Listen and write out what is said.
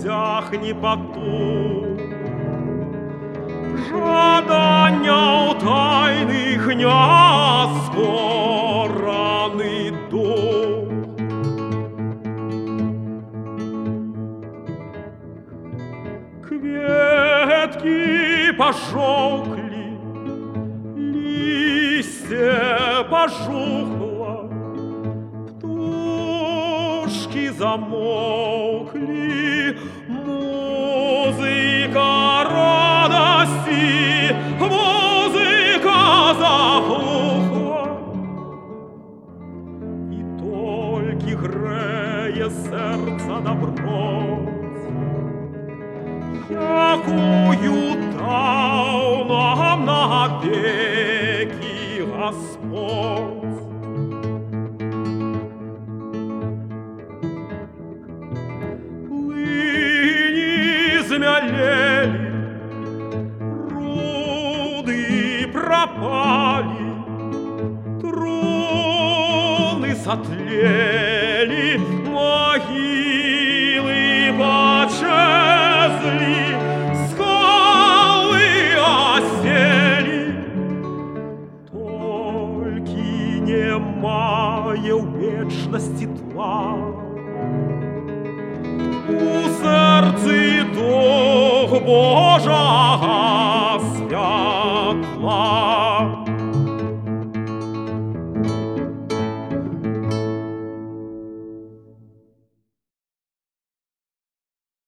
друзях не поту. Жадання у тайних нескорений дух. Кветки пожухли, листья пожухло, птушки замолкли, музыка радости, музыка заглухла. И только греє сердце добро, якую дал нам навеки Господь. Плыни змялели, руды пропали, труны сотлели, могилы почезли, скалы осели. Только немая в вечности тла, у сердце дух Божага святла.